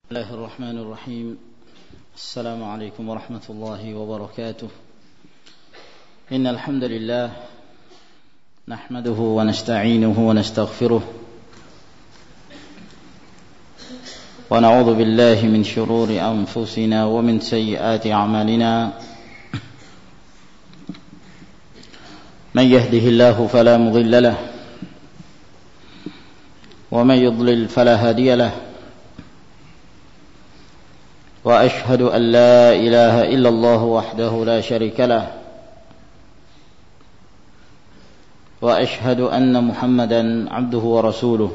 بسم الله الرحمن الرحيم. السلام عليكم ورحمة الله وبركاته. إن الحمد لله نحمده ونستعينه ونستغفره ونعوذ بالله من شرور أنفسنا ومن سيئات أعمالنا. من يهده الله فلا مضل له ومن يضلل فلا هادي له. وأشهد أن لا إله إلا الله وحده لا شريك له وأشهد أن محمدا عبده ورسوله.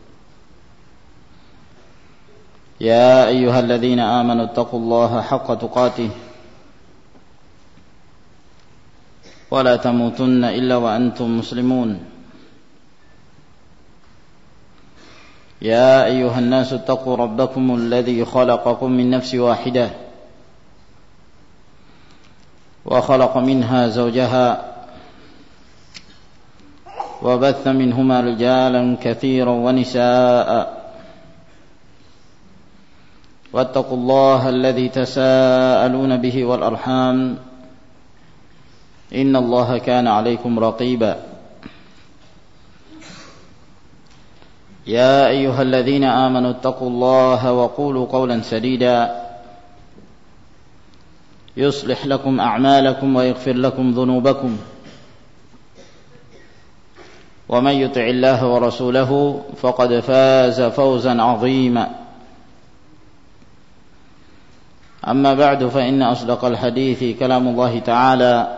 يا أيها الذين آمنوا اتقوا الله حق تقاته ولا تموتن إلا وأنتم مسلمون. يا أيها الناس اتقوا ربكم الذي خلقكم من نفس واحدة وخلق منها زوجها وبث منهما رجالا كثيرا ونساء واتقوا الله الذي تساءلون به والأرحام إن الله كان عليكم رقيبا. يا أيها الذين آمنوا اتقوا الله وقولوا قولا سديدا يصلح لكم أعمالكم ويغفر لكم ذنوبكم ومن يطع الله ورسوله فقد فاز فوزا عظيما. أما بعد فإن أصدق الحديث كلام الله تعالى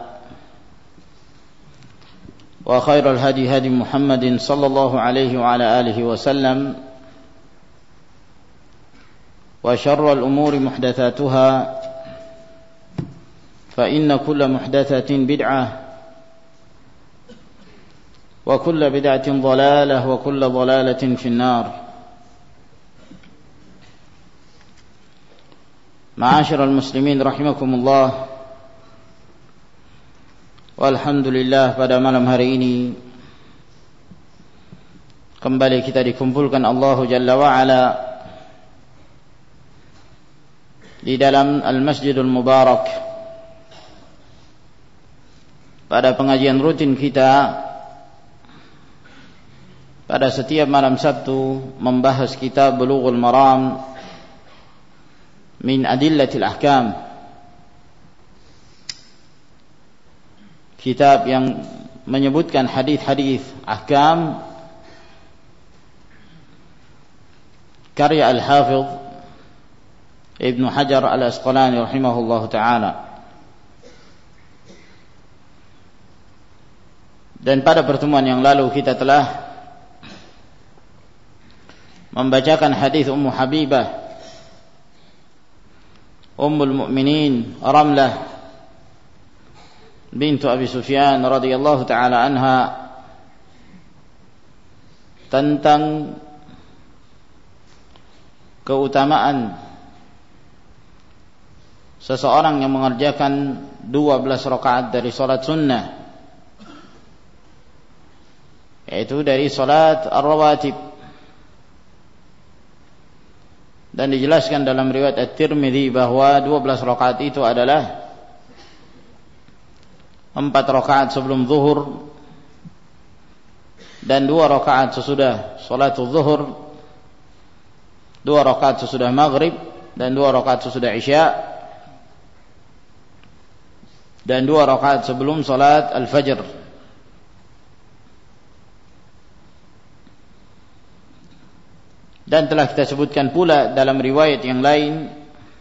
وخير الهدي هدي محمد صلى الله عليه وعلى آله وسلم وشر الأمور محدثاتها فإن كل محدثة بدعة وكل بدعة ضلالة وكل ضلالة في النار. معاشر المسلمين رحمكم الله. Alhamdulillah, pada malam hari ini kembali kita dikumpulkan Allah Jalla wa'ala di dalam Al-Masjidul Mubarak pada pengajian rutin kita pada setiap malam Sabtu, membahas kitab Bulughul Maram min Adillatil Ahkam, kitab yang menyebutkan hadis-hadis ahkam karya Al-Hafidh Ibnu Hajar Al-Asqalani rahimahullahu ta'ala. Dan pada pertemuan yang lalu kita telah membacakan hadis Ummu Habibah Ummul Mukminin Ramlah bintu Abi Sufyan radhiyallahu ta'ala anha tentang keutamaan seseorang yang mengerjakan 12 rakaat dari salat sunnah, yaitu dari salat ar-rawatib. Dan dijelaskan dalam riwayat At-Tirmidzi bahwa 12 rakaat itu adalah 4 rakaat sebelum zuhur dan 2 rakaat sesudah salatul zuhur, 2 rakaat sesudah maghrib dan 2 rakaat sesudah isya, dan 2 rakaat sebelum salat al-fajr. Dan telah kita sebutkan pula dalam riwayat yang lain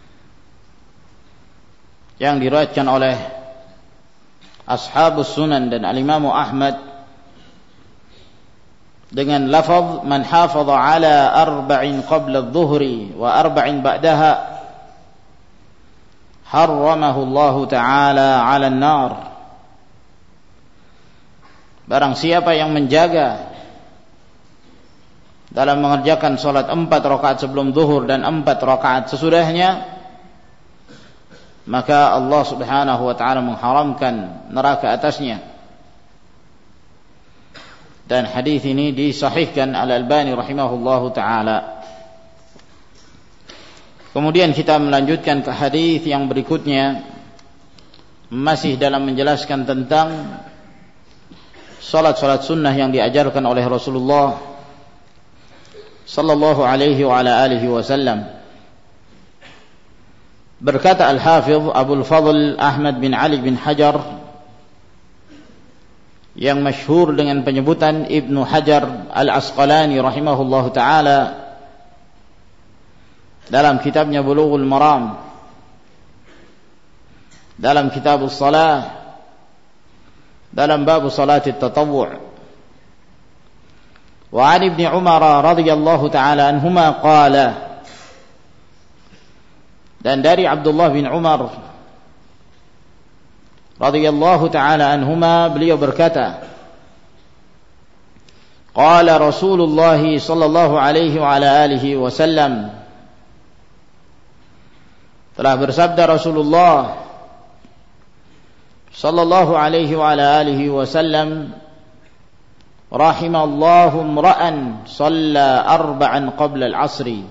yang diriwayatkan oleh Ashabus Sunan dan Al-Imam Ahmad dengan lafaz man hafadha ala 4 qabla adh-dhuhri wa 4 ba'daha harramahu Allah Ta'ala 'ala an-nar. Barang siapa yang menjaga dalam mengerjakan salat 4 rakaat sebelum zuhur dan 4 rakaat sesudahnya, maka Allah Subhanahu wa ta'ala mengharamkan neraka atasnya. Dan hadis ini disahihkan Al-Albani rahimahullahu ta'ala. Kemudian kita melanjutkan ke hadis yang berikutnya, masih dalam menjelaskan tentang salat-salat sunnah yang diajarkan oleh Rasulullah sallallahu alaihi wa ala alihi wasallam. Berkata Al-Hafidh Abul Fadl Ahmad bin Ali bin Hajar, yang masyhur dengan penyebutan Ibnu Hajar Al-Asqalani rahimahullahu taala dalam kitabnya Bulughul Maram, dalam kitab as-salah, dalam bab salat at-tatawwu'. Wa 'an Ibnu Umar radhiyallahu taala anhuma qala, dan dari Abdullah bin Umar radhiyallahu taala anhuma, beliau berkata, qala Rasulullah sallallahu alaihi wa ala alihi wasallam, telah bersabda Rasulullah sallallahu alaihi wa ala alihi wasallam, rahimallahu imra'an shalla arba'an qabla al-'asri.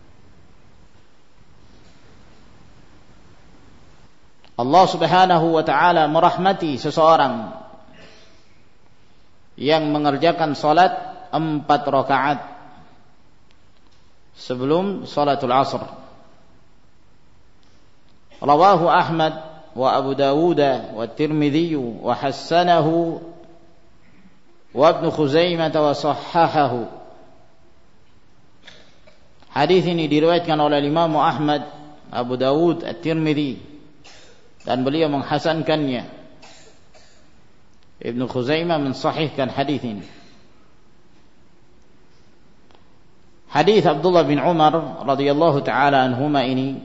Allah subhanahu wa ta'ala merahmati seseorang yang mengerjakan salat 4 rakaat sebelum salatul asr. Rawahu Ahmad wa Abu Dawud wa Tirmidzi wa hassanahu wa Ibnu Khuzaimah wa sahhahahu. Hadis ini diriwayatkan oleh Imam Ahmad, Abu Dawud, At-Tirmidzi, dan beliau menghasankannya. Ibnu Khuzaimah mensahihkan hadis ini. Hadis Abdullah bin Umar radhiyallahu taala anhuma ini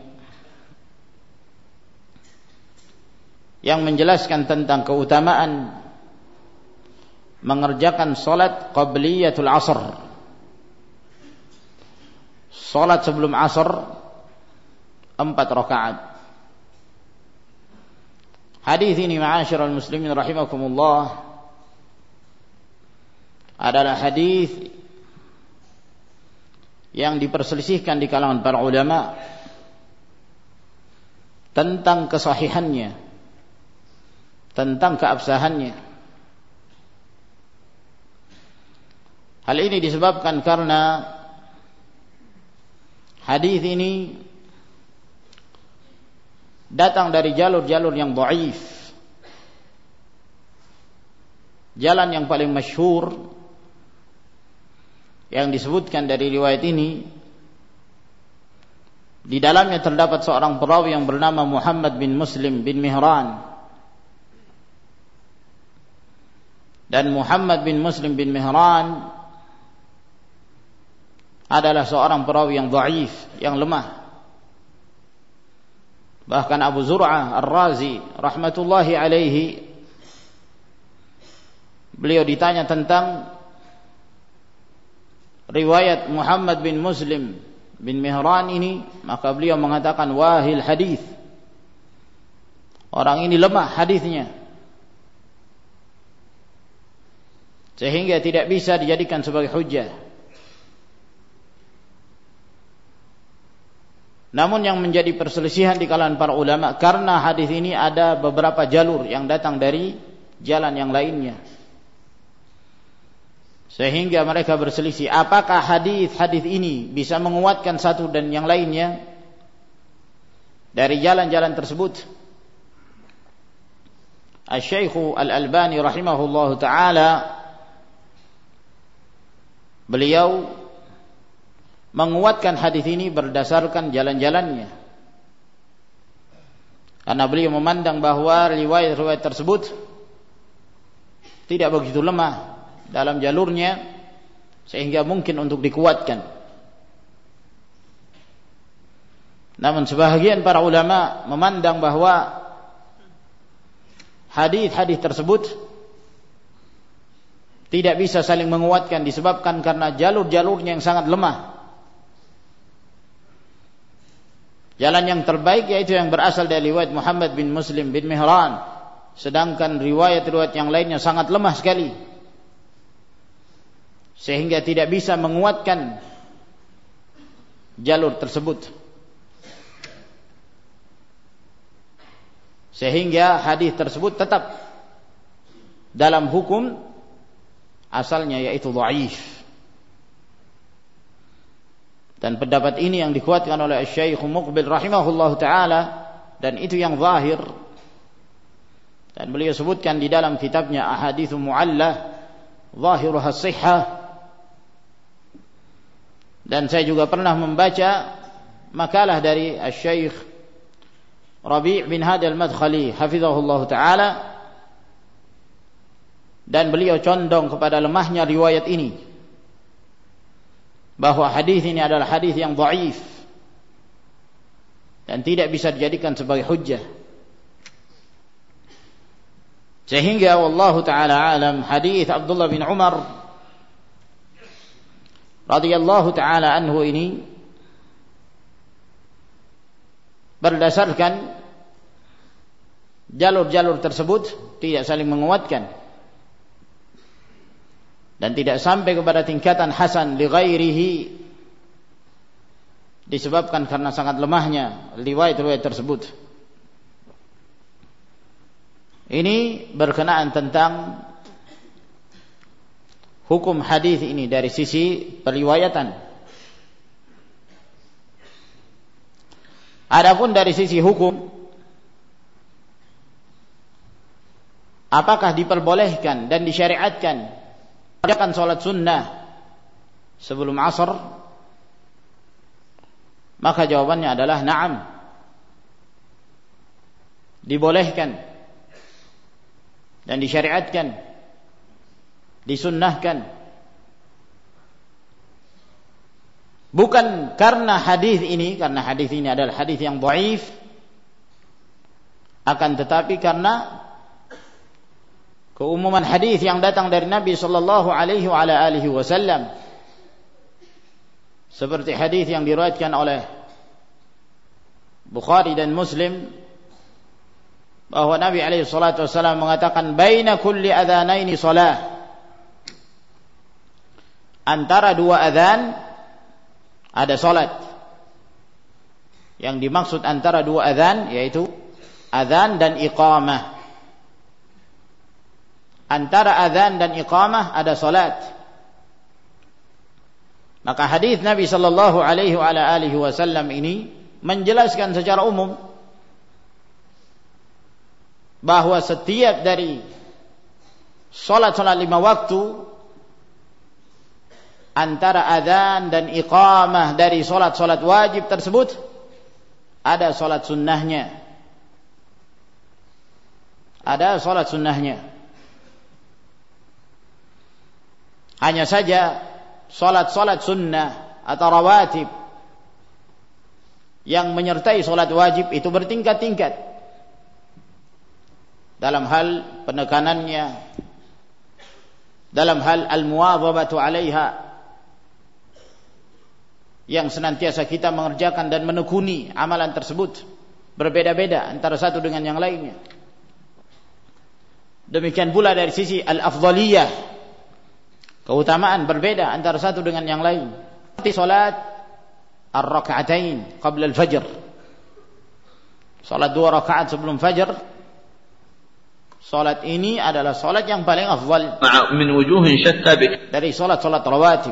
yang menjelaskan tentang keutamaan mengerjakan salat qabliyatul asr, salat sebelum asr 4 rakaat. Hadis ini ma'asyiral muslimin rahimakumullah adalah hadis yang diperselisihkan di kalangan para ulama tentang kesahihannya, tentang keabsahannya. Hal ini disebabkan karena hadis ini datang dari jalur-jalur yang dhaif. Jalan yang paling masyhur yang disebutkan dari riwayat ini, di dalamnya terdapat seorang perawi yang bernama Muhammad bin Muslim bin Mihran. Dan Muhammad bin Muslim bin Mihran adalah seorang perawi yang dhaif, yang lemah. Bahkan Abu Zur'ah Ar-Razi rahmatullahi alaihi, beliau ditanya tentang riwayat Muhammad bin Muslim bin Mihran ini, maka beliau mengatakan wahil hadis, orang ini lemah hadisnya, sehingga tidak bisa dijadikan sebagai hujjah. Namun yang menjadi perselisihan di kalangan para ulama, karena hadis ini ada beberapa jalur yang datang dari jalan yang lainnya, sehingga mereka berselisih apakah hadis-hadis ini bisa menguatkan satu dan yang lainnya dari jalan-jalan tersebut. Asy-Syaikh Al-Albani rahimahullahu taala, beliau menguatkan hadis ini berdasarkan jalan-jalannya, karena beliau memandang bahwa riwayat-riwayat tersebut tidak begitu lemah dalam jalurnya sehingga mungkin untuk dikuatkan. Namun sebahagian para ulama memandang bahwa hadis-hadis tersebut tidak bisa saling menguatkan disebabkan karena jalur-jalurnya yang sangat lemah. Jalan yang terbaik yaitu yang berasal dari riwayat Muhammad bin Muslim bin Mihran, sedangkan riwayat-riwayat yang lainnya sangat lemah sekali, sehingga tidak bisa menguatkan jalur tersebut. sehingga hadis tersebut tetap dalam hukum asalnya, yaitu dhaif. Dan pendapat ini yang dikuatkan oleh Syekh Muqbil rahimahullahu taala, dan itu yang zahir. Dan beliau sebutkan di dalam kitabnya Ahaditsu Mu'allah zahiruha as-sihhah. Dan saya juga pernah membaca makalah dari Syekh Rabi' bin Hadi al-Madkhali hafizahullah ta'ala, dan beliau condong kepada lemahnya riwayat ini, bahwa hadis ini adalah hadis yang dhaif dan tidak bisa dijadikan sebagai hujjah. Sehingga wallahu ta'ala alam, hadis Abdullah bin Umar radhiyallahu ta'ala anhu ini berdasarkan jalur-jalur tersebut tidak saling menguatkan dan tidak sampai kepada tingkatan hasan li ghairihi, disebabkan karena sangat lemahnya riwayat-riwayat tersebut. Ini berkenaan tentang hukum hadis ini dari sisi periwayatan. Adapun dari sisi hukum, apakah diperbolehkan dan disyariatkan mengerjakan salat sunnah sebelum asar? Maka jawabannya adalah na'am, dibolehkan dan disyariatkan, disunnahkan. Bukan karena hadis ini adalah hadis yang dhaif, akan tetapi karena keumuman hadis yang datang dari Nabi sallallahu alaihi wa ala alihi wasallam, seperti hadis yang diriwayatkan oleh Bukhari dan Muslim, bahwa Nabi alaihi salatu wasallam mengatakan baina kulli adzanaini shalah, antara dua adzan ada salat. Yang dimaksud antara dua adzan yaitu adzan dan iqamah. Antara adzan dan iqamah ada salat. Maka hadis Nabi sallallahu alaihi wa alihi wasallam ini menjelaskan secara umum bahwa setiap dari salat-salat 5 waktu, antara adzan dan iqamah dari salat-salat wajib tersebut ada salat sunnahnya. Ada salat sunnahnya. Hanya saja salat-salat sunnah atau rawatib yang menyertai salat wajib itu bertingkat-tingkat dalam hal penekanannya, dalam hal al-muwadhabatu 'alaiha, yang senantiasa kita mengerjakan dan menekuni amalan tersebut, berbeda-beda antara satu dengan yang lainnya. Demikian pula dari sisi al-afdhaliyah, keutamaan berbeda antara satu dengan yang lain. Seperti salat ar-rak'atain qabla al-fajr, salat 2 rakaat sebelum fajar. Salat ini adalah salat yang paling afdal min wujuhin syatta dari salat-salat rawatib,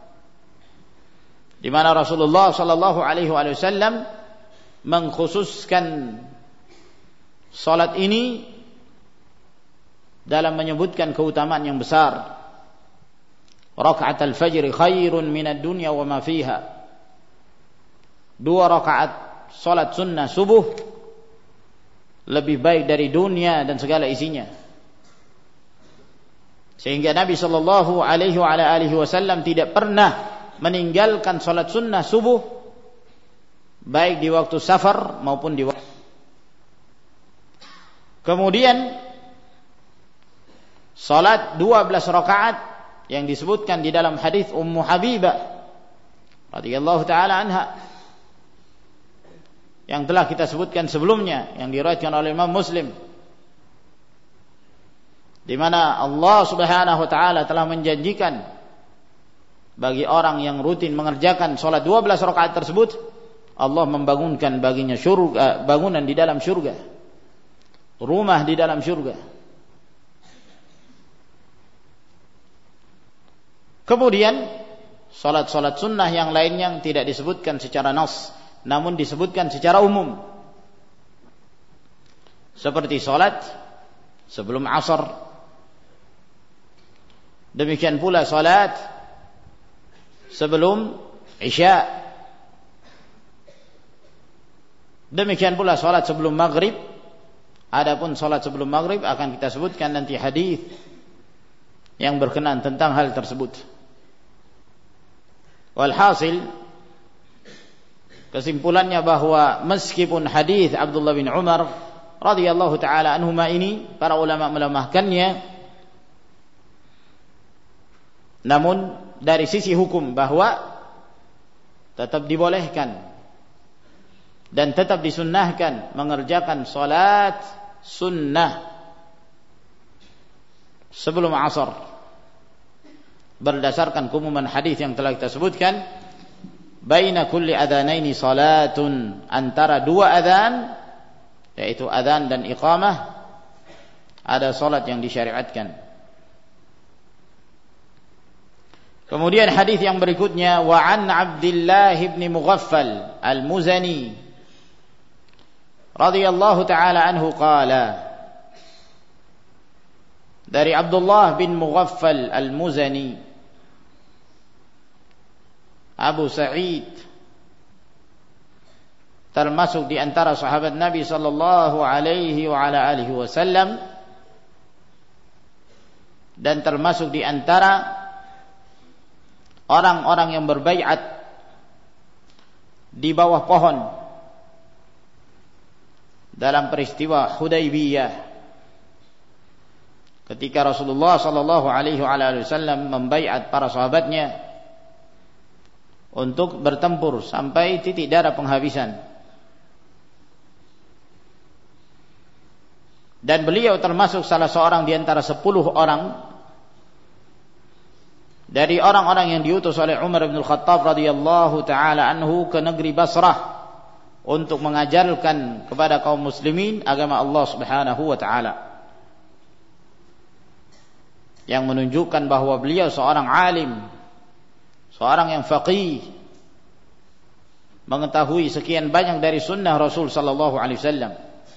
di mana Rasulullah sallallahu alaihi wasallam mengkhususkan salat ini dalam menyebutkan keutamaan yang besar. Rakaat al-fajr khairun minad dunya wa ma fiha. 2 rakaat salat sunnah subuh lebih baik dari dunia dan segala isinya. Sehingga Nabi sallallahu alaihi wasallam tidak pernah meninggalkan salat sunnah subuh, baik di waktu safar maupun di waktu. Kemudian salat 12 rakaat yang disebutkan di dalam hadis Ummu Habibah radhiyallahu taala anha, yang telah kita sebutkan sebelumnya, yang diriwayatkan oleh Imam Muslim, di mana Allah Subhanahu wa taala telah menjanjikan bagi orang yang rutin mengerjakan salat 12 rakaat tersebut, Allah membangunkan baginya surga, bangunan di dalam surga. rumah di dalam surga. Kemudian salat-salat sunnah yang lainnya yang tidak disebutkan secara nas, namun disebutkan secara umum. Seperti salat sebelum asar. Demikian pula salat sebelum isya. Demikian pula salat sebelum maghrib. Adapun salat sebelum maghrib akan kita sebutkan nanti hadis yang berkenaan tentang hal tersebut. Walhasil, kesimpulannya bahwa meskipun hadis Abdullah bin Umar radhiyallahu taala anhuma ini para ulama melemahkannya, namun dari sisi hukum bahwa tetap dibolehkan dan tetap disunnahkan mengerjakan salat sunnah sebelum asar, berdasarkan keumuman hadis yang telah kita sebutkan, baina kulli adzanaini salatun, antara dua adzan yaitu adzan dan iqamah ada salat yang disyariatkan. Kemudian hadis yang berikutnya, wa an Abdullah bin Mughaffal al-Muzani radhiyallahu taala anhu qala, dari Abdullah bin Mughaffal al-Muzani Abu Sa'id, termasuk di antara sahabat Nabi sallallahu alaihi wa ala alihi wasallam, dan termasuk di antara orang-orang yang berbaiat di bawah pohon dalam peristiwa Hudaybiyah, ketika Rasulullah sallallahu alaihi wa ala alihi wasallam membaiat para sahabatnya untuk bertempur sampai titik darah penghabisan. Dan beliau termasuk salah seorang di antara 10 orang dari orang-orang yang diutus oleh Umar bin Khattab radhiyallahu taala anhu ke negeri Basrah untuk mengajarkan kepada kaum muslimin agama Allah Subhanahu wa taala, yang menunjukkan bahwa beliau seorang alim, seorang yang faqih, mengetahui sekian banyak dari sunnah Rasul sallallahu alaihi wasallam.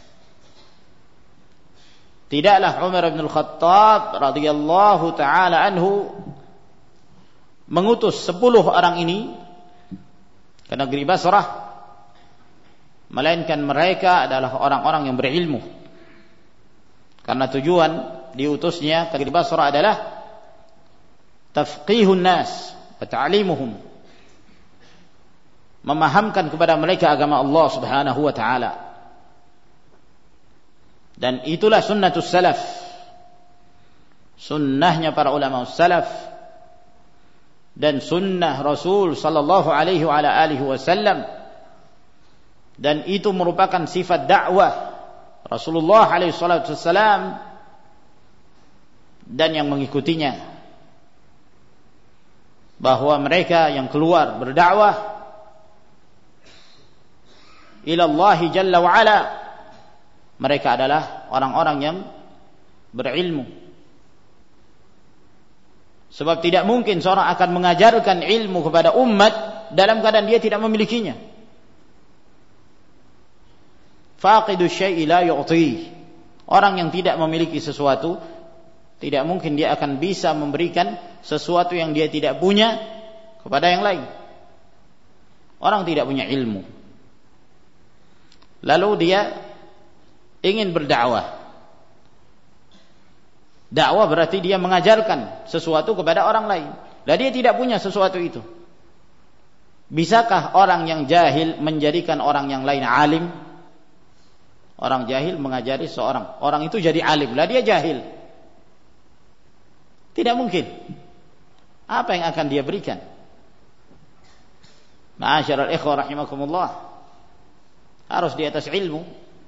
Tidaklah Umar bin Khattab radhiyallahu taala anhu mengutus 10 orang ini ke negeri Basrah, melainkan mereka adalah orang-orang yang berilmu. Karena tujuan diutusnya ke negeri Basrah adalah tafqihun nas wa ta'limuhum, memahamkan kepada mereka agama Allah Subhanahu wa taala. Dan itulah sunnatus salaf, sunnahnya para ulama salaf, dan sunnah Rasul sallallahu alaihi wa ala alihi wasallam, dan itu merupakan sifat dakwah Rasulullah alaihi salatu wasallam dan yang mengikutinya, bahwa mereka yang keluar berdakwah ila Allah jalla wa ala, mereka adalah orang-orang yang berilmu. Sebab tidak mungkin seorang akan mengajarkan ilmu kepada umat dalam keadaan dia tidak memilikinya. Faqidu syai'i la yu'ti. Orang yang tidak memiliki sesuatu, tidak mungkin dia akan bisa memberikan sesuatu yang dia tidak punya kepada yang lain. Orang tidak punya ilmu, lalu dia ingin berdakwah. Dakwah berarti dia mengajarkan sesuatu kepada orang lain. Dan dia tidak punya sesuatu itu. Bisakah orang yang jahil menjadikan orang yang lain alim? Orang jahil mengajari seorang, orang itu jadi alim, lah dia jahil. Tidak mungkin. Apa yang akan dia berikan? Ma'asyiral ikhwah rahimakumullah, harus di atas ilmu,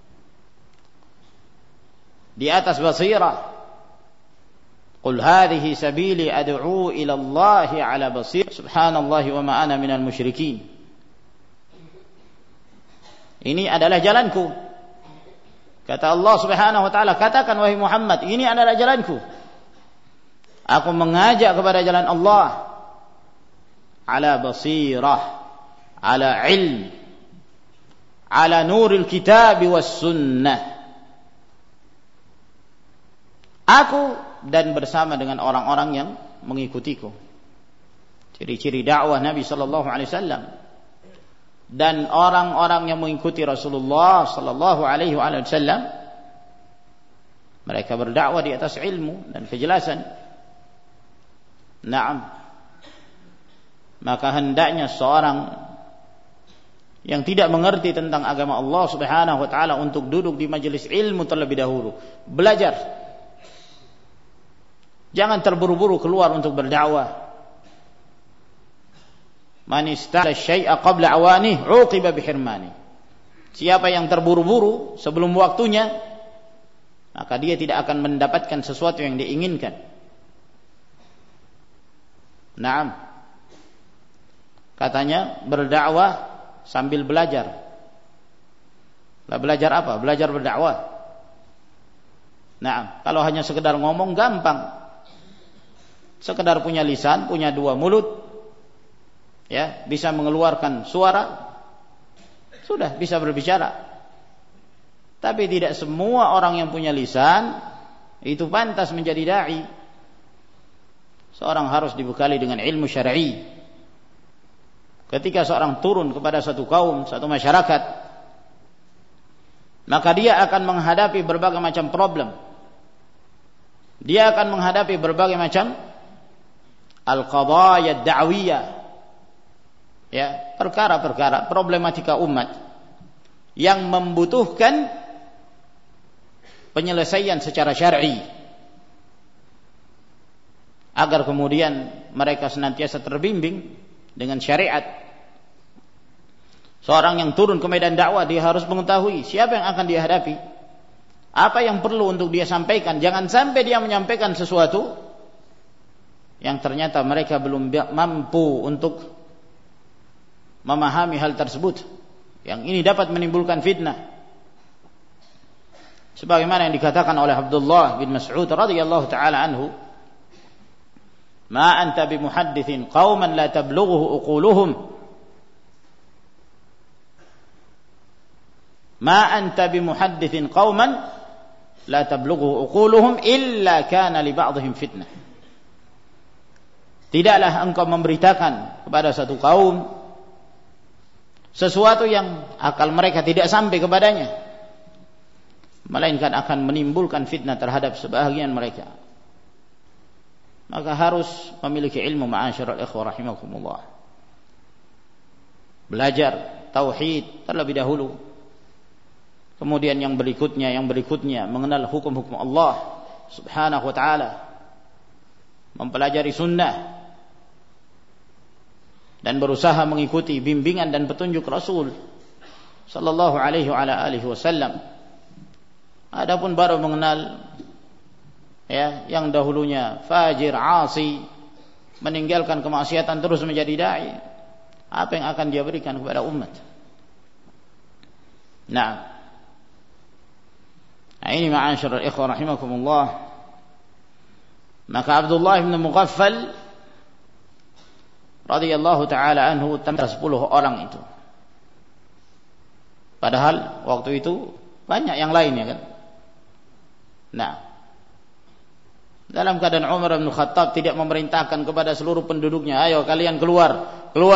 di atas basirah. Qul hadhihi sabili ad'u ila Allah ala basir subhanallahi wa ma ana minal musyrikin. Ini adalah jalanku, Kata Allah Subhanahu wa taala, katakan wahai Muhammad, ini adalah jalanku. Aku mengajak kepada jalan Allah ala basirah, ala ilm, ala nuril kitab was sunnah. Aku dan bersama dengan orang-orang yang mengikutiku. Ciri-ciri dakwah Nabi sallallahu alaihi wasallam dan orang-orang yang mengikuti Rasulullah sallallahu alaihi wasallam, mereka berdakwah di atas ilmu dan kejelasan. Naam. Maka hendaknya seorang yang tidak mengerti tentang agama Allah Subhanahu wa taala untuk duduk di majelis ilmu terlebih dahulu, belajar. Jangan terburu-buru keluar untuk berdakwah. Man ista'la syai'a qabla awani 'uqiba bihirmani. Siapa yang terburu-buru sebelum waktunya, maka dia tidak akan mendapatkan sesuatu yang diinginkan. Naam. Katanya berdakwah sambil belajar. Lah belajar apa? Belajar berdakwah. Naam, kalau hanya sekedar ngomong gampang. Sekedar punya lisan, punya dua mulut, ya, bisa mengeluarkan suara, sudah bisa berbicara. Tapi tidak semua orang yang punya lisan itu pantas menjadi dai. Seorang harus dibekali dengan ilmu syar'i. Ketika seorang turun kepada satu kaum, satu masyarakat, maka dia akan menghadapi berbagai macam problem. Dia akan menghadapi berbagai macam al-qadaya ad-da'wiyah, ya, perkara-perkara problematika umat yang membutuhkan penyelesaian secara syar'i agar kemudian mereka senantiasa terbimbing dengan syariat. Seorang yang turun ke medan dakwah, dia harus mengetahui siapa yang akan dia hadapi, apa yang perlu untuk dia sampaikan. Jangan sampai dia menyampaikan sesuatu yang ternyata mereka belum mampu untuk memahami hal tersebut, yang ini dapat menimbulkan fitnah. Sebagaimana yang dikatakan oleh Abdullah bin Mas'ud radhiyallahu taala anhu, "Ma anta bimuhadditsin qauman la tablughu uquluhum." Ma anta bimuhadditsin qauman la tablughu uquluhum illa kana li ba'dihim fitnah. Tidaklah engkau memberitakan kepada satu kaum sesuatu yang akal mereka tidak sampai kepadanya, melainkan akan menimbulkan fitnah terhadap sebahagian mereka. Maka harus memiliki ilmu, ma'asyiral ikhwah rahimakumullah. Belajar tauhid terlebih dahulu. Kemudian yang berikutnya mengenal hukum-hukum Allah Subhanahu wa taala. Mempelajari sunnah dan berusaha mengikuti bimbingan dan petunjuk Rasul sallallahu alaihi wa alihi wasallam. Adapun baru mengenal, ya, yang dahulunya fajir, asi, meninggalkan kemaksiatan terus menjadi dai, apa yang akan dia berikan kepada umat? Nah, ini ma'asyiral ikhwah rahimakumullah. Maka Abdullah bin Mughaffal radhiyallahu taala anhu tambah 10 orang itu. Padahal waktu itu banyak yang lain, ya kan? Nah, dalam keadaan Umar bin Khattab tidak memerintahkan kepada seluruh penduduknya, ayo kalian keluar.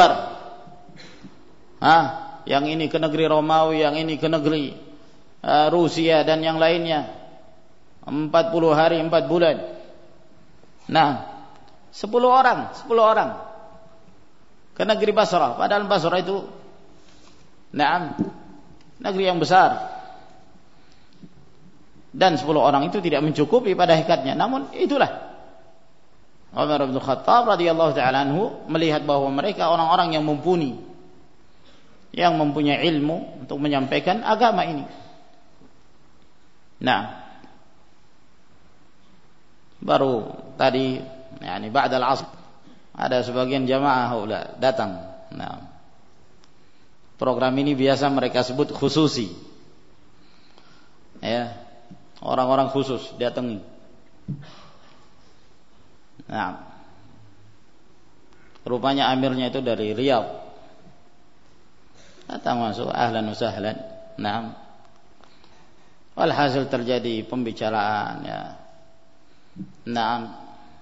Yang ini ke negeri Romawi, yang ini ke negeri Rusia dan yang lainnya. 40 hari 4 bulan. Nah, 10 orang ke negeri Basrah. Padahal Basrah itu negeri yang besar. Dan 10 orang itu tidak mencukupi pada hakikatnya. Namun itulah Umar bin Khattab radhiyallahu ta'ala anhu melihat bahwa mereka orang-orang yang mumpuni, yang mempunyai ilmu untuk menyampaikan agama ini. Nah, baru tadi, ba'dal asr, ada sebagian jamaah datang. Nah, program ini biasa mereka sebut khususi. Ya, orang-orang khusus datangi. Nah, rupanya amirnya itu dari Riyadh. Datang masuk, ahlan wa sahlan. Nah, walhasil terjadi pembicaraan ya. Nah,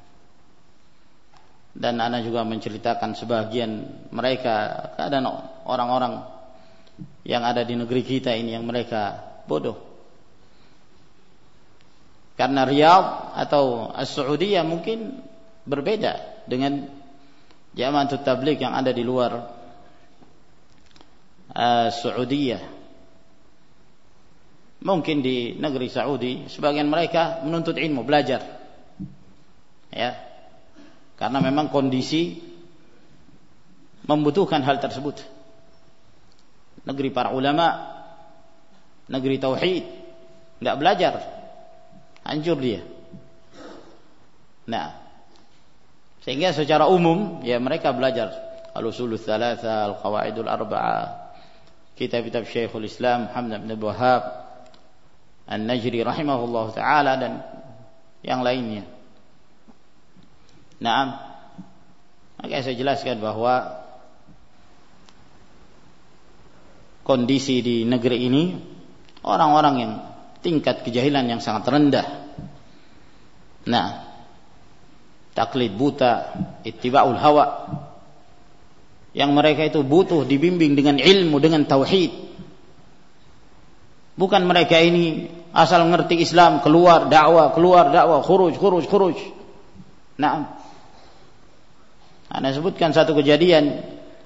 dan ana juga menceritakan sebagian mereka keadaan orang-orang yang ada di negeri kita ini yang mereka bodoh. Karena Riyadh atau As-Saudiyah mungkin berbeda dengan Jama'atut Tabligh yang ada di luar Saudiyah. Mungkin di negeri Saudi sebagian mereka menuntut ilmu, belajar. Ya. Karena memang kondisi membutuhkan hal tersebut. Negeri para ulama, negeri tauhid, enggak belajar, hancur dia. Nah, sehingga secara umum ya mereka belajar al-usulul tsalatsa, al-qawaidul arba'ah, kitab-kitab Syekhul Islam Muhammad bin Wahhab An-Najri rahimahullah taala dan yang lainnya. Nah, maka saya jelaskan bahwa kondisi di negeri ini orang-orang yang tingkat kejahilan yang sangat rendah. Nah, taklid buta, ittiba'ul hawa, yang mereka itu butuh dibimbing dengan ilmu, dengan tauhid. Bukan mereka ini asal ngerti Islam keluar dakwah, khuruj. Nah, Anda sebutkan satu kejadian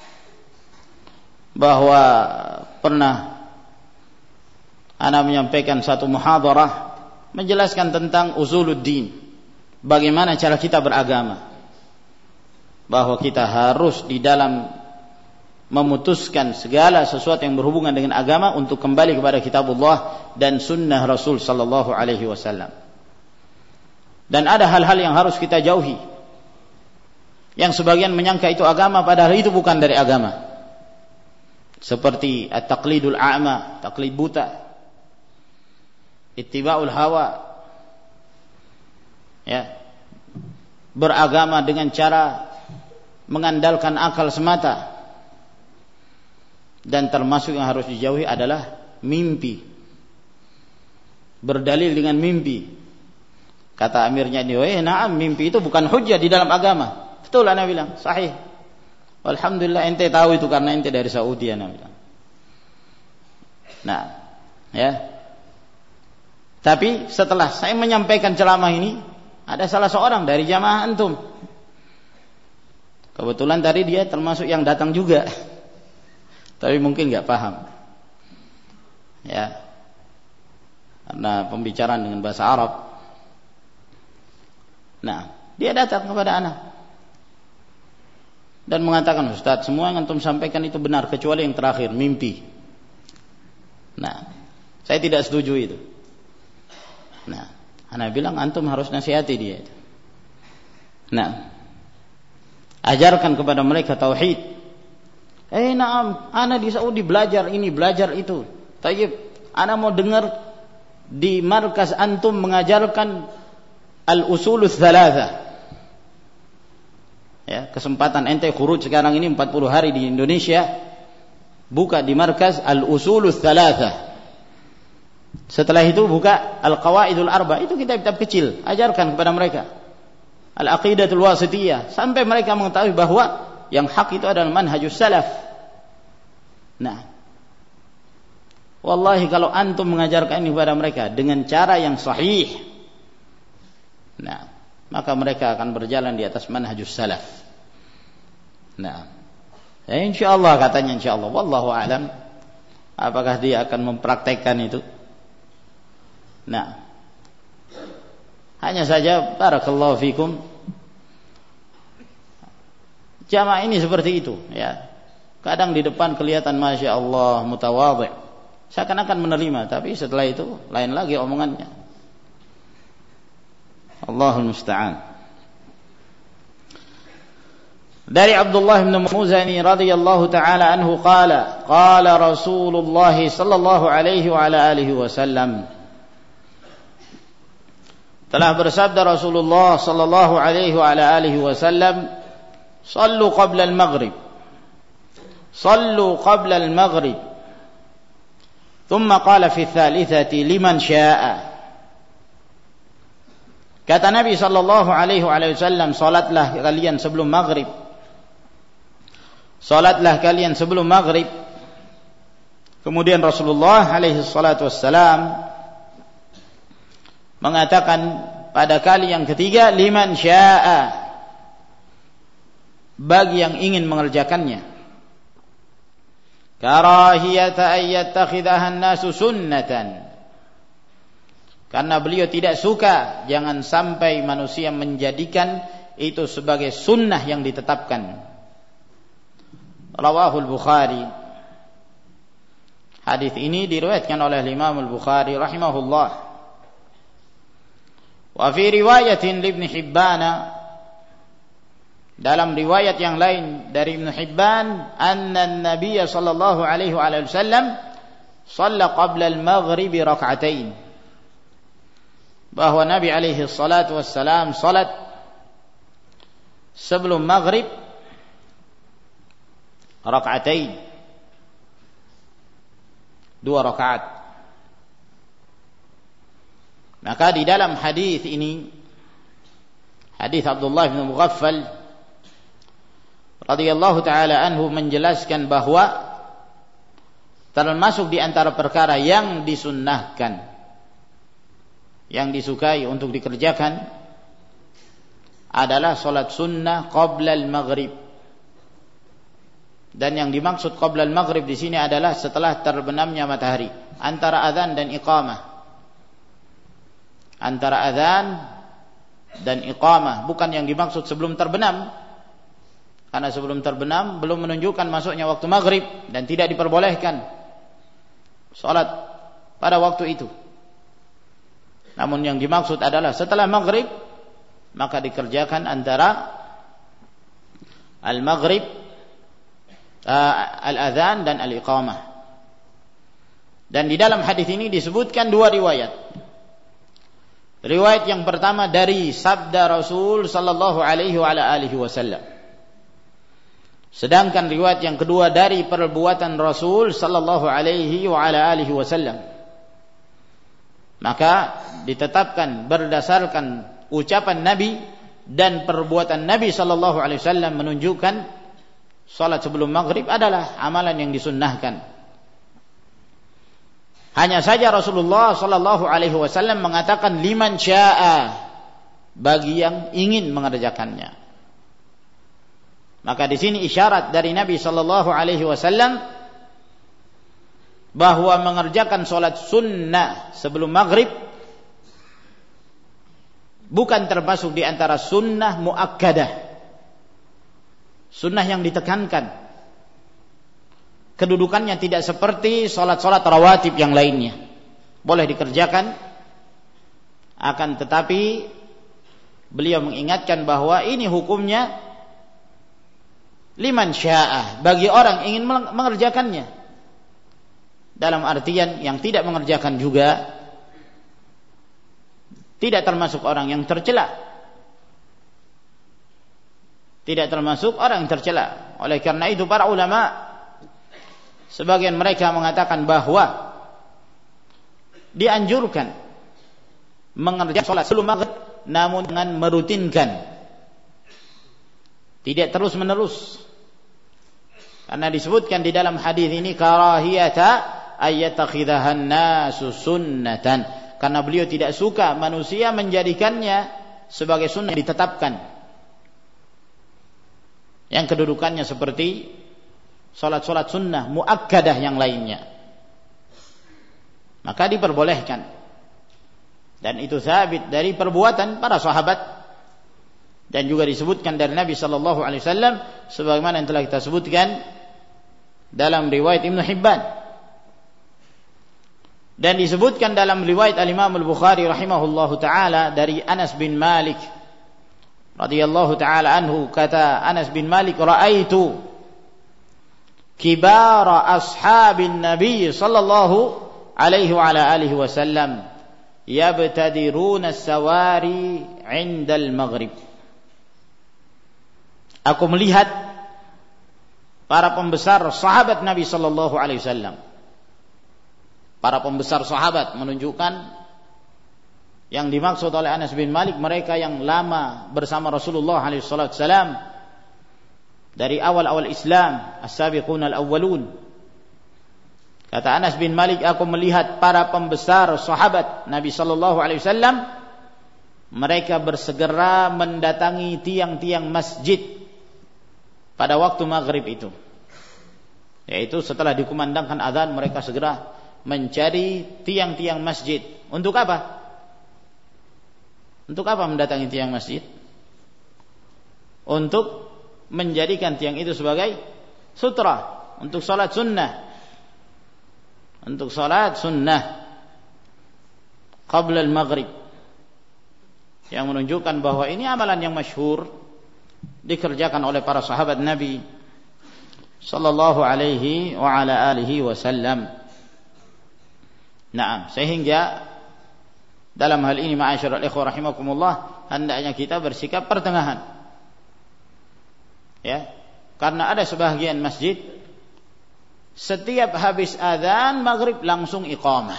bahwa pernah Anda menyampaikan satu muhadarah menjelaskan tentang usuluddin, bagaimana cara kita beragama, bahwa kita harus di dalam memutuskan segala sesuatu yang berhubungan dengan agama untuk kembali kepada kitabullah dan sunnah Rasul sallallahu alaihi wasallam. Dan ada hal-hal yang harus kita jauhi, yang sebagian menyangka itu agama padahal itu bukan dari agama, seperti at-taqlidul a'ma, taklid buta, ittiba'ul hawa, ya, beragama dengan cara mengandalkan akal semata. Dan termasuk yang harus dijauhi adalah mimpi, berdalil dengan mimpi. Kata amirnya ini, na'am, mimpi itu bukan hujjah di dalam agama. Betul, ana bilang, sahih. Alhamdulillah ente tahu itu karena ente dari Saudi, ana bilang. Nah, ya. Tapi setelah saya menyampaikan ceramah ini, ada salah seorang dari jamaah antum. Kebetulan tadi dia termasuk yang datang juga. Tapi mungkin enggak paham. Ya. Karena pembicaraan dengan bahasa Arab. Nah, dia datang kepada anak dan mengatakan, "Ustaz, semua yang antum sampaikan itu benar kecuali yang terakhir, mimpi." Nah, saya tidak setuju itu. Nah, ana bilang antum harus nasihati dia itu. Nah, ajarkan kepada mereka tauhid. Na'am, ana di Saudi belajar ini, belajar itu. Tayyib, ana mau dengar di markas antum mengajarkan al-usulul tsalatsa. Ya, kesempatan ente khuruj sekarang ini 40 hari di Indonesia, buka di markas al-usulul tsalatsa. Setelah itu buka al-qawaidul arba, itu kitab-kitab kecil, ajarkan kepada mereka al-aqidatul wasithiyah sampai mereka mengetahui bahwa yang hak itu adalah manhajus salaf. Nah, wallahi kalau antum mengajarkan ini kepada mereka dengan cara yang sahih, nah, maka mereka akan berjalan di atas manhajus salaf. Nah, ya insyaallah, katanya insyaallah, wallahu a'lam. Apakah dia akan mempraktekkan itu? Nah, hanya saja barakallahu fikum, jamaah ini seperti itu, ya. Kadang di depan kelihatan masya Allah mutawadhi, seakan-akan menerima, tapi setelah itu lain lagi omongannya. Allahul musta'an. Dari Abdullah bin Muzani radhiyallahu taala anhu qala Rasulullah sallallahu alaihi wa ala alihi wasallam, Telah bersabda Rasulullah sallallahu alaihi wa ala alihi wasallam, "Shallu qabla al-maghrib. Shallu qabla al-maghrib." Thumma qala fi thalithati liman syaa'a. Kata Nabi sallallahu alaihi wasallam, salatlah kalian sebelum maghrib. Salatlah kalian sebelum maghrib. Kemudian Rasulullah alaihi salatu wassalam mengatakan pada kali yang ketiga, liman syaa, bagi yang ingin mengerjakannya. Karahiyata ayyattakhidhaha an-nasu sunnatan, karena beliau tidak suka jangan sampai manusia menjadikan itu sebagai sunnah yang ditetapkan. Rawahul Bukhari. Hadis ini diriwayatkan oleh Imam Al-Bukhari rahimahullah. Wa fi riwayatin li Ibn Hibban, dalam riwayat yang lain dari Ibn Hibban, anna an-nabiy sallallahu alaihi wasallam shalla qabla al-maghrib rak'atain, bahwa Nabi alaihi salatu wassalam salat sebelum maghrib rak'atain, 2 rakaat. Maka di dalam hadis ini, hadis Abdullah bin Mughaffal radhiyallahu taala anhu menjelaskan bahwa termasuk di antara perkara yang disunnahkan, yang disukai untuk dikerjakan adalah salat sunnah qabla al-maghrib. Dan yang dimaksud qabla al-maghrib di sini adalah setelah terbenamnya matahari, antara azan dan iqamah. Antara azan dan iqamah, bukan yang dimaksud sebelum terbenam, karena sebelum terbenam belum menunjukkan masuknya waktu maghrib dan tidak diperbolehkan salat pada waktu itu. Namun yang dimaksud adalah setelah maghrib, maka dikerjakan antara al-maghrib, al-azan dan al-iqamah. Dan di dalam hadis ini disebutkan 2 riwayat. Riwayat yang pertama dari sabda Rasul sallallahu alaihi wa alihi wasallam. Sedangkan riwayat yang kedua dari perbuatan Rasul sallallahu alaihi wa alihi wasallam. Maka ditetapkan berdasarkan ucapan Nabi dan perbuatan Nabi sallallahu alaihi wasallam menunjukkan salat sebelum maghrib adalah amalan yang disunnahkan. Hanya saja Rasulullah sallallahu alaihi wasallam mengatakan liman syaa, bagi yang ingin mengerjakannya. Maka di sini isyarat dari Nabi sallallahu alaihi wasallam bahwa mengerjakan salat sunnah sebelum maghrib bukan termasuk di antara sunnah muakkadah, sunnah yang ditekankan. Kedudukannya tidak seperti salat-salat rawatib yang lainnya. Boleh dikerjakan, akan tetapi beliau mengingatkan bahwa ini hukumnya liman sya'ah, bagi orang ingin mengerjakannya. Dalam artian yang tidak mengerjakan juga tidak termasuk orang yang tercela. Tidak termasuk orang yang tercela. Oleh karena itu para ulama, sebagian mereka mengatakan bahwa dianjurkan mengerjakan salat sebelum maghrib, namun dengan merutinkan, tidak terus menerus. Karena disebutkan di dalam hadis ini karahiyata ayyattakhidhahan nasu sunnatan, karena beliau tidak suka manusia menjadikannya sebagai sunnah ditetapkan, yang kedudukannya seperti salat-salat sunnah muakkadah yang lainnya. Maka diperbolehkan, dan itu sabit dari perbuatan para sahabat, dan juga disebutkan dari Nabi sallallahu alaihi wasallam sebagaimana yang telah kita sebutkan dalam riwayat Ibn Hibban, dan disebutkan dalam riwayat al-Imam al-Bukhari rahimahullahu taala dari Anas bin Malik radhiyallahu taala anhu. Kata Anas bin Malik, ra'aitu kibara ashabin Nabi sallallahu alaihi wa ala alihi wasallam yabtadiruna as-sawari 'inda al-maghrib. Aku melihat para pembesar sahabat Nabi sallallahu alaihi wasallam. Para pembesar sahabat menunjukkan yang dimaksud oleh Anas bin Malik mereka yang lama bersama Rasulullah alaihi wasallam dari awal-awal Islam, as-sabiqun al-awwalun. Kata Anas bin Malik, aku melihat para pembesar sahabat Nabi sallallahu alaihi wasallam mereka bersegera mendatangi tiang-tiang masjid pada waktu maghrib itu, yaitu setelah dikumandangkan azan mereka segera mencari tiang-tiang masjid. Untuk apa? Untuk apa mendatangi tiang masjid? Untuk menjadikan tiang itu sebagai sutra untuk salat sunnah, untuk salat sunnah qabla al-maghrib, yang menunjukkan bahwa ini amalan yang masyhur dikerjakan oleh para sahabat Nabi sallallahu alaihi wa ala alihi wasallam. Naam, sehingga dalam hal ini ma'asyiral ikhwah rahimakumullah, hendaknya kita bersikap pertengahan. Ya, karena ada sebagian masjid setiap habis azan maghrib langsung iqamah.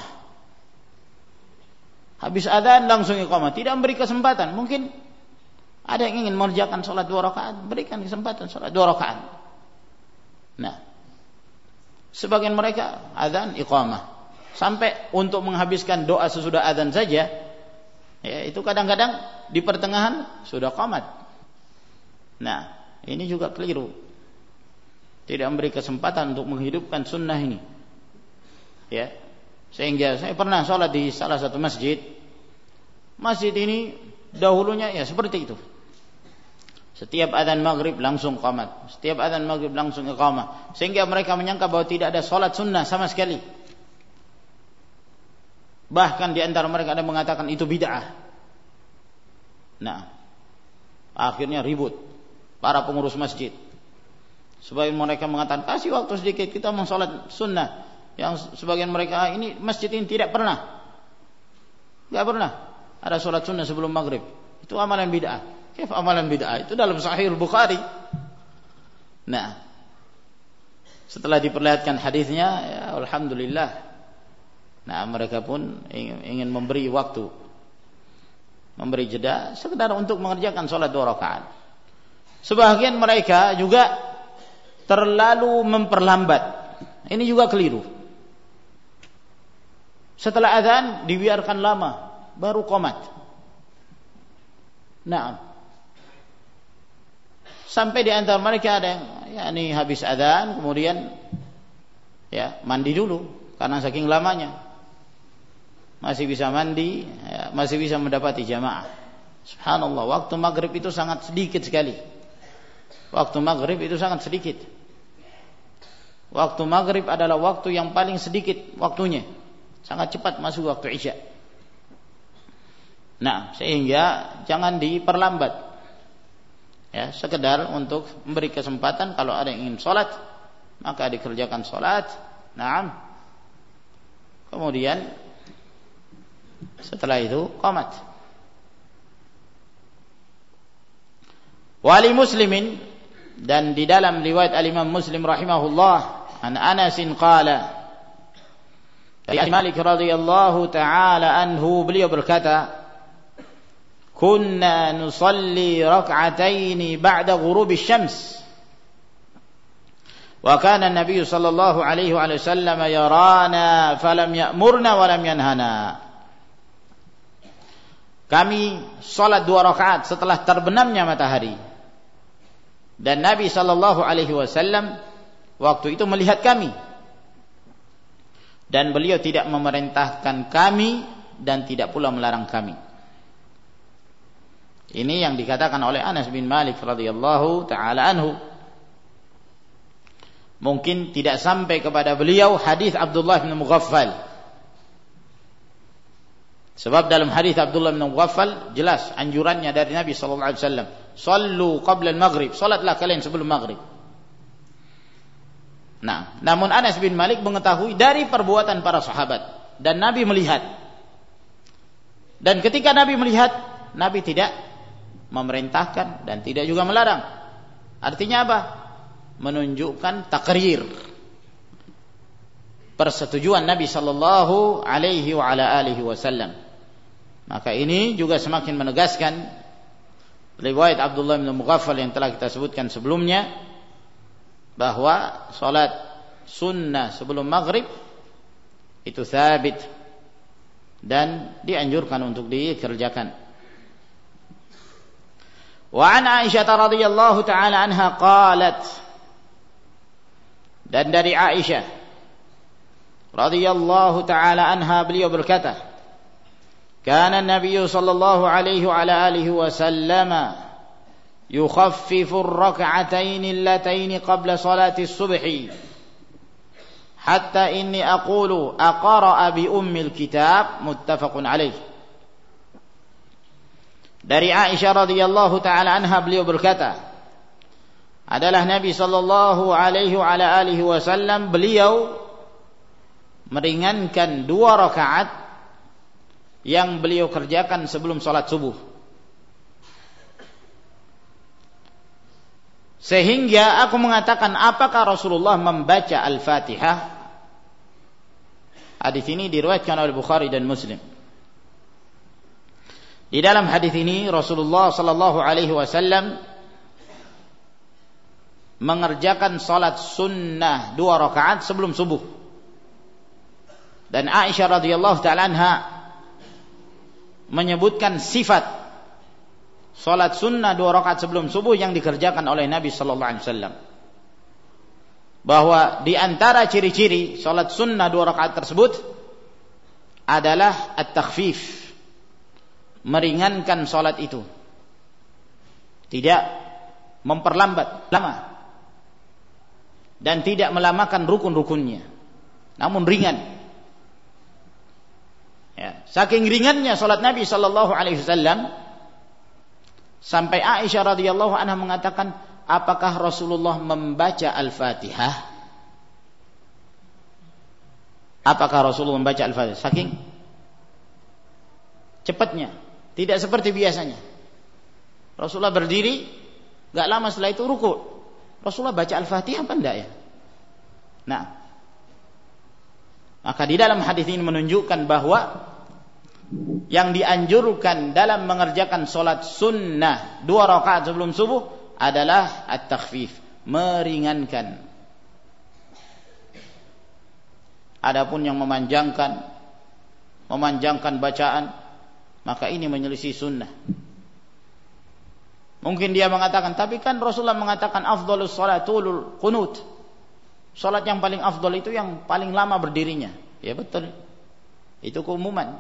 Habis azan langsung iqamah, tidak memberi kesempatan. Mungkin ada yang ingin mengerjakan salat 2 rakaat, berikan kesempatan salat 2 rakaat. Nah, sebagian mereka azan iqamah, sampai untuk menghabiskan doa sesudah azan saja, ya itu kadang-kadang di pertengahan sudah qamat. Nah, ini juga keliru. Tidak memberi kesempatan untuk menghidupkan sunnah ini. Ya. Sehingga saya pernah salat di salah satu masjid. Masjid ini dahulunya ya seperti itu. Setiap adzan maghrib langsung qamat, setiap adzan maghrib langsung iqamah, sehingga mereka menyangka bahwa tidak ada salat sunnah sama sekali. Bahkan di antara mereka ada yang mengatakan itu bid'ah. Nah, akhirnya ribut para pengurus masjid. Sebagian mereka mengatakan kasih waktu sedikit kita mau salat sunnah. Yang sebagian mereka ini masjid ini tidak pernah ada salat sunnah sebelum maghrib. Itu amalan bid'ah. Kif amalan bid'ah? Itu dalam Sahih Bukhari. Nah, setelah diperlihatkan hadisnya, ya alhamdulillah. Nah, mereka pun ingin memberi waktu, memberi jeda sekedar untuk mengerjakan salat 2 rakaat. Sebagian mereka juga terlalu memperlambat. Ini juga keliru. Setelah azan dibiarkan lama, baru qomat. Nah, sampai di antara mereka ada yang habis azan kemudian ya mandi dulu karena saking lamanya. Masih bisa mandi, ya, masih bisa mendapati jamaah. Subhanallah, waktu maghrib itu sangat sedikit sekali. Waktu maghrib itu sangat sedikit. Waktu maghrib adalah waktu yang paling sedikit waktunya. Sangat cepat masuk waktu isya. Nah, sehingga jangan diperlambat. Ya, sekedar untuk memberi kesempatan kalau ada yang ingin salat, maka dikerjakan salat. Naam. Kemudian setelah itu qamat. Wali Muslimin, dan di dalam riwayat Al-Imam Muslim rahimahullah, an Anas qala, dari Malik radhiyallahu taala anhu, beliau berkata, kunna nusalli rak'ataini ba'da ghurubi syams wa kana an-nabiy sallallahu alaihi wasallam yarana falam ya'murna wa lam yanhana. Kami salat 2 rakaat setelah terbenamnya matahari, dan Nabi sallallahu alaihi wasallam waktu itu melihat kami, dan beliau tidak memerintahkan kami dan tidak pula melarang kami. Ini yang dikatakan oleh Anas bin Malik radhiyallahu taala anhu. Mungkin tidak sampai kepada beliau hadis Abdullah bin Mughaffal. Sebab dalam hadis Abdullah bin Mughaffal jelas anjurannya dari Nabi sallallahu alaihi wasallam, "Shallu qabla al-maghrib." Salatlah kalian sebelum maghrib. Nah, namun Anas bin Malik mengetahui dari perbuatan para sahabat, dan Nabi melihat Dan ketika Nabi melihat, Nabi tidak memerintahkan dan tidak juga melarang. Artinya apa? Menunjukkan takrir, persetujuan Nabi sallallahu alaihi wa ala alihi wasallam. Maka ini juga semakin menegaskan riwayat Abdullah bin Mughaffal yang telah kita sebutkan sebelumnya, bahwa salat sunnah sebelum maghrib itu sabit dan dianjurkan untuk dikerjakan. Wa an Aisyah radhiyallahu taala anha qalat, dan dari Aisyah radhiyallahu taala anha beliau berkata, kana Nabi sallallahu alaihi wa ala alihi wasallam yukhaffifu ar-rak'atayn allatayn qabla salati as-subhi hatta inni aqulu aqra'a bi ummil kitab, muttafaqun alaih. Dari Aisyah radhiyallahu taala anha beliau berkata, adalah Nabi sallallahu alaihi wa ala alihi wasallam beliau meringankan 2 rakaat yang beliau kerjakan sebelum salat subuh, sehingga aku mengatakan, apakah Rasulullah membaca Al-Fatihah? Hadis ini diriwayatkan oleh Bukhari dan Muslim. Di dalam hadis ini Rasulullah sallallahu alaihi wasallam mengerjakan salat sunnah 2 rakaat sebelum subuh. Dan Aisyah radhiyallahu taala anha menyebutkan sifat salat sunnah 2 rakaat sebelum subuh yang dikerjakan oleh Nabi sallallahu alaihi wasallam, bahwa di antara ciri-ciri salat sunnah 2 rakaat tersebut adalah at-takhfif, meringankan salat itu, tidak memperlambat lama dan tidak melamakan rukun-rukunnya, namun ringan. Ya, saking ringannya salat Nabi sallallahu alaihi wasallam sampai Aisyah radhiyallahu anha mengatakan, apakah Rasulullah membaca Al-Fatihah? Apakah Rasulullah membaca Al-Fatihah? Saking cepatnya, tidak seperti biasanya. Rasulullah berdiri, gak lama setelah itu ruku. Rasulullah baca Al-Fatihah apa enggak ya? Nah, maka di dalam hadis ini menunjukkan bahwa yang dianjurkan dalam mengerjakan salat sunnah 2 rakaat sebelum subuh adalah at-takhfif, meringankan. Adapun yang memanjangkan bacaan, maka ini menyelisih sunnah. Mungkin dia mengatakan, tapi kan Rasulullah mengatakan afdhalus shalatul qunut. Salat yang paling afdal itu yang paling lama berdirinya. Ya betul. Itu keumuman.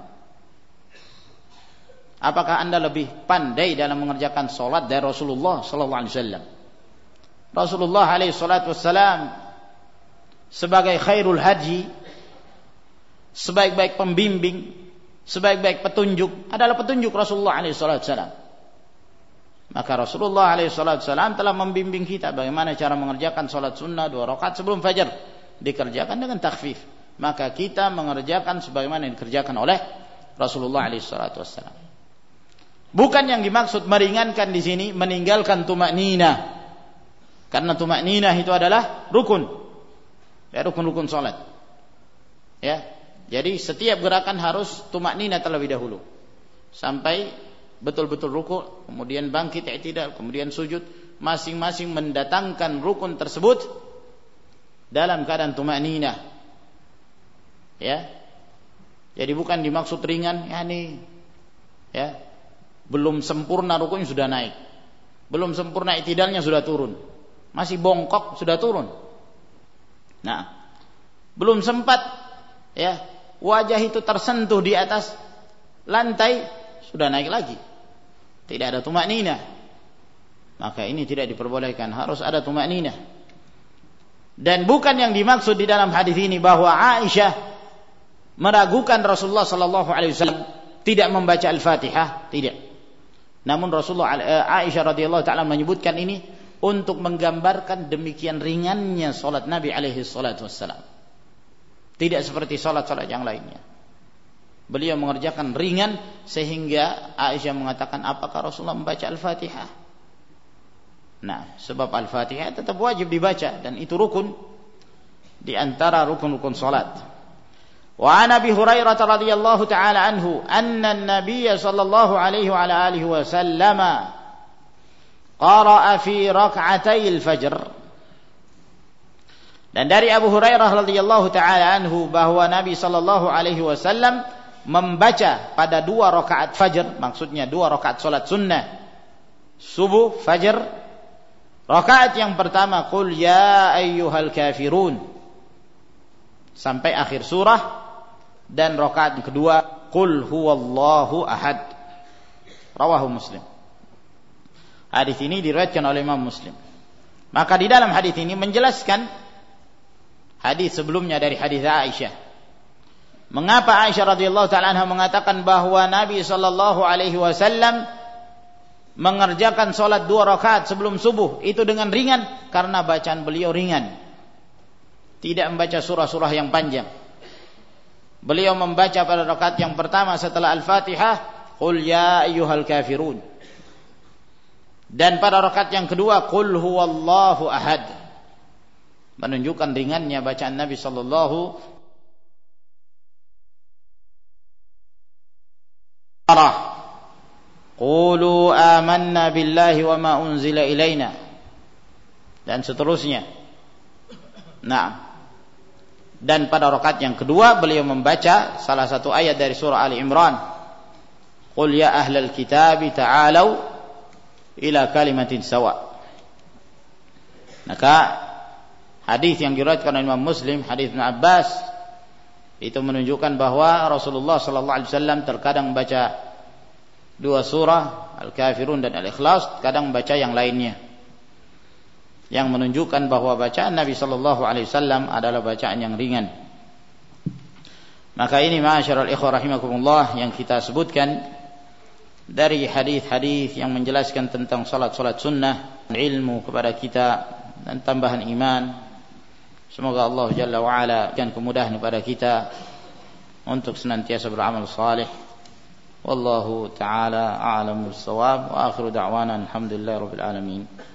Apakah Anda lebih pandai dalam mengerjakan salat dari Rasulullah sallallahu alaihi wasallam? Rasulullah alaihi salatu wassalam sebagai khairul haji, sebaik-baik pembimbing, sebaik-baik petunjuk adalah petunjuk Rasulullah alaihi salatu wassalam. Maka Rasulullah alaihi salatu wassalam telah membimbing kita bagaimana cara mengerjakan salat sunnah 2 rakaat sebelum fajar, dikerjakan dengan takhfif. Maka kita mengerjakan sebagaimana yang dikerjakan oleh Rasulullah alaihi salatu wassalam. Bukan yang dimaksud meringankan di sini meninggalkan tumakninah, karena tumakninah itu adalah rukun, ya, rukun-rukun salat. Ya, jadi setiap gerakan harus tumakninah terlebih dahulu, sampai betul-betul ruku, kemudian bangkit i'tidal, kemudian sujud, masing-masing mendatangkan rukun tersebut dalam keadaan tumakninah. Ya, jadi bukan dimaksud ringan, ya, belum sempurna rukunya sudah naik, belum sempurna i'tidalnya sudah turun, masih bongkok sudah turun. Nah, belum sempat ya wajah itu tersentuh di atas lantai sudah naik lagi, tidak ada tumakninah. Maka ini tidak diperbolehkan, harus ada tumakninah. Dan bukan yang dimaksud di dalam hadis ini bahwa Aisyah meragukan Rasulullah sallallahu alaihi wasallam tidak membaca Al-Fatihah, tidak. Namun Rasulullah Aisyah radhiyallahu taala menyebutkan ini untuk menggambarkan demikian ringannya salat Nabi alaihi salatu wassalam. Tidak seperti salat-salat yang lainnya. Beliau mengerjakan ringan sehingga Aisyah mengatakan, apakah Rasulullah membaca Al-Fatihah? Nah, sebab Al-Fatihah tetap wajib dibaca dan itu rukun di antara rukun-rukun salat. Wa an Abi Hurairah radhiyallahu taala anhu anna an-nabiy sallallahu alaihi wa ala alihi wasallam qara'a fi rak'atay al-fajr. Dan dari Abu Hurairah radhiyallahu taala anhu bahwa Nabi sallallahu alaihi wasallam membaca pada 2 rakaat fajr, maksudnya 2 rakaat salat sunnah subuh fajr. Rakaat yang pertama qul ya ayyuhal kafirun sampai akhir surah, dan rakaat yang kedua qul huwallahu ahad. Rawahu Muslim. Hadis ini diriwayatkan oleh Imam Muslim. Maka di dalam hadis ini menjelaskan hadis sebelumnya dari hadis Aisyah. Mengapa Aisyah radhiyallahu taala anha mengatakan bahwa Nabi sallallahu alaihi wasallam mengerjakan salat 2 rakaat sebelum subuh itu dengan ringan? Karena bacaan beliau ringan. Tidak membaca surah-surah yang panjang. Beliau membaca pada rakaat yang pertama setelah Al-Fatihah qul ya ayyuhal kafirun. Dan pada rakaat yang kedua qul huwallahu ahad. Menunjukkan ringannya bacaan Nabi sallallahu qulu amanna billahi wa ma unzila ilaina dan seterusnya. Nah, dan pada rakaat yang kedua beliau membaca salah satu ayat dari surah Ali Imran, qul ya ahlal kitabi ta'alau ila kalimatin sawa. Maka hadis yang diriwayatkan oleh Imam Muslim, hadis Ibnu Abbas, itu menunjukkan bahwa Rasulullah sallallahu alaihi wasallam terkadang membaca 2 surah Al-Kafirun dan Al-Ikhlas, kadang membaca yang lainnya, yang menunjukkan bahwa bacaan Nabi sallallahu alaihi wasallam adalah bacaan yang ringan. Maka ini ma'asyiral ikhwah rahimakumullah yang kita sebutkan dari hadis-hadis yang menjelaskan tentang salat-salat sunnah, ilmu kepada kita dan tambahan iman. Semoga Allah Jalla wa'ala berikan kemudahan kepada kita untuk senantiasa beramal salih. Wallahu ta'ala a'lamu bis-shawab wa akhiru da'wana alhamdulillahi rabbil alamin.